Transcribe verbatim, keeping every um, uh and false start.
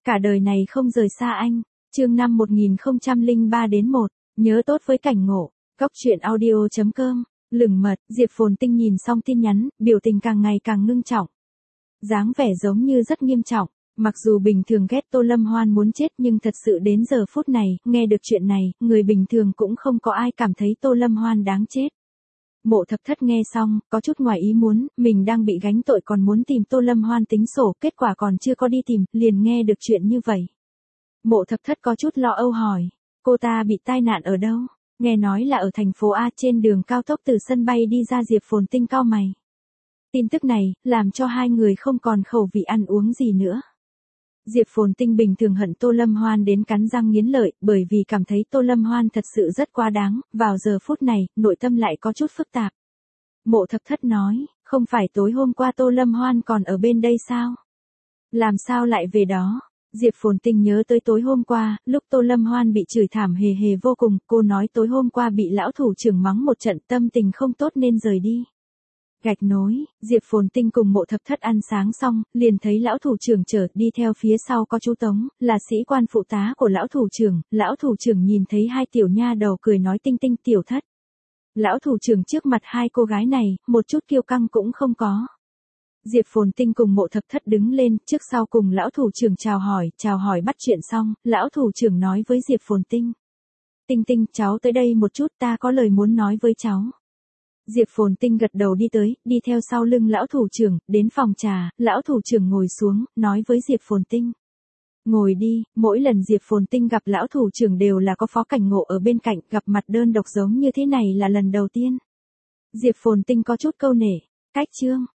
Cả đời này không rời xa anh. Chương năm một nghìn không trăm lẻ ba đến một, nhớ tốt với cảnh ngộ. Góc truyện audio chấm com. Lửng mật, Diệp Phồn Tinh nhìn xong tin nhắn, biểu tình càng ngày càng ngưng trọng. Dáng vẻ giống như rất nghiêm trọng. Mặc dù bình thường ghét Tô Lâm Hoan muốn chết nhưng thật sự đến giờ phút này, nghe được chuyện này, người bình thường cũng không có ai cảm thấy Tô Lâm Hoan đáng chết. Mộ Thập Thất nghe xong, có chút ngoài ý muốn, mình đang bị gánh tội còn muốn tìm Tô Lâm Hoan tính sổ, kết quả còn chưa có đi tìm, liền nghe được chuyện như vậy. Mộ Thập Thất có chút lo âu hỏi, cô ta bị tai nạn ở đâu? Nghe nói là ở thành phố A, trên đường cao tốc từ sân bay đi ra. Diệp Phồn Tinh cau mày. Tin tức này, làm cho hai người không còn khẩu vị ăn uống gì nữa. Diệp Phồn Tinh bình thường hận Tô Lâm Hoan đến cắn răng nghiến lợi, bởi vì cảm thấy Tô Lâm Hoan thật sự rất quá đáng, vào giờ phút này, nội tâm lại có chút phức tạp. Mộ Thập Thất nói, không phải tối hôm qua Tô Lâm Hoan còn ở bên đây sao? Làm sao lại về đó? Diệp Phồn Tinh nhớ tới tối hôm qua, lúc Tô Lâm Hoan bị chửi thảm hề hề vô cùng, cô nói tối hôm qua bị lão thủ trưởng mắng một trận, tâm tình không tốt nên rời đi. Gạch nối, Diệp Phồn Tinh cùng Mộ Thập Thất ăn sáng xong, liền thấy lão thủ trưởng chở, đi theo phía sau có chú Tống, là sĩ quan phụ tá của lão thủ trưởng. Lão thủ trưởng nhìn thấy hai tiểu nha đầu cười nói Tinh Tinh tiểu thất. Lão thủ trưởng trước mặt hai cô gái này, một chút kiêu căng cũng không có. Diệp Phồn Tinh cùng Mộ Thập Thất đứng lên, trước sau cùng lão thủ trưởng chào hỏi, chào hỏi bắt chuyện xong, lão thủ trưởng nói với Diệp Phồn Tinh. Tinh Tinh, cháu tới đây một chút, ta có lời muốn nói với cháu. Diệp Phồn Tinh gật đầu đi tới, đi theo sau lưng lão thủ trưởng, đến phòng trà, lão thủ trưởng ngồi xuống, nói với Diệp Phồn Tinh. Ngồi đi, mỗi lần Diệp Phồn Tinh gặp lão thủ trưởng đều là có Phó Cảnh Ngộ ở bên cạnh, gặp mặt đơn độc giống như thế này là lần đầu tiên. Diệp Phồn Tinh có chút câu nể, cách chương.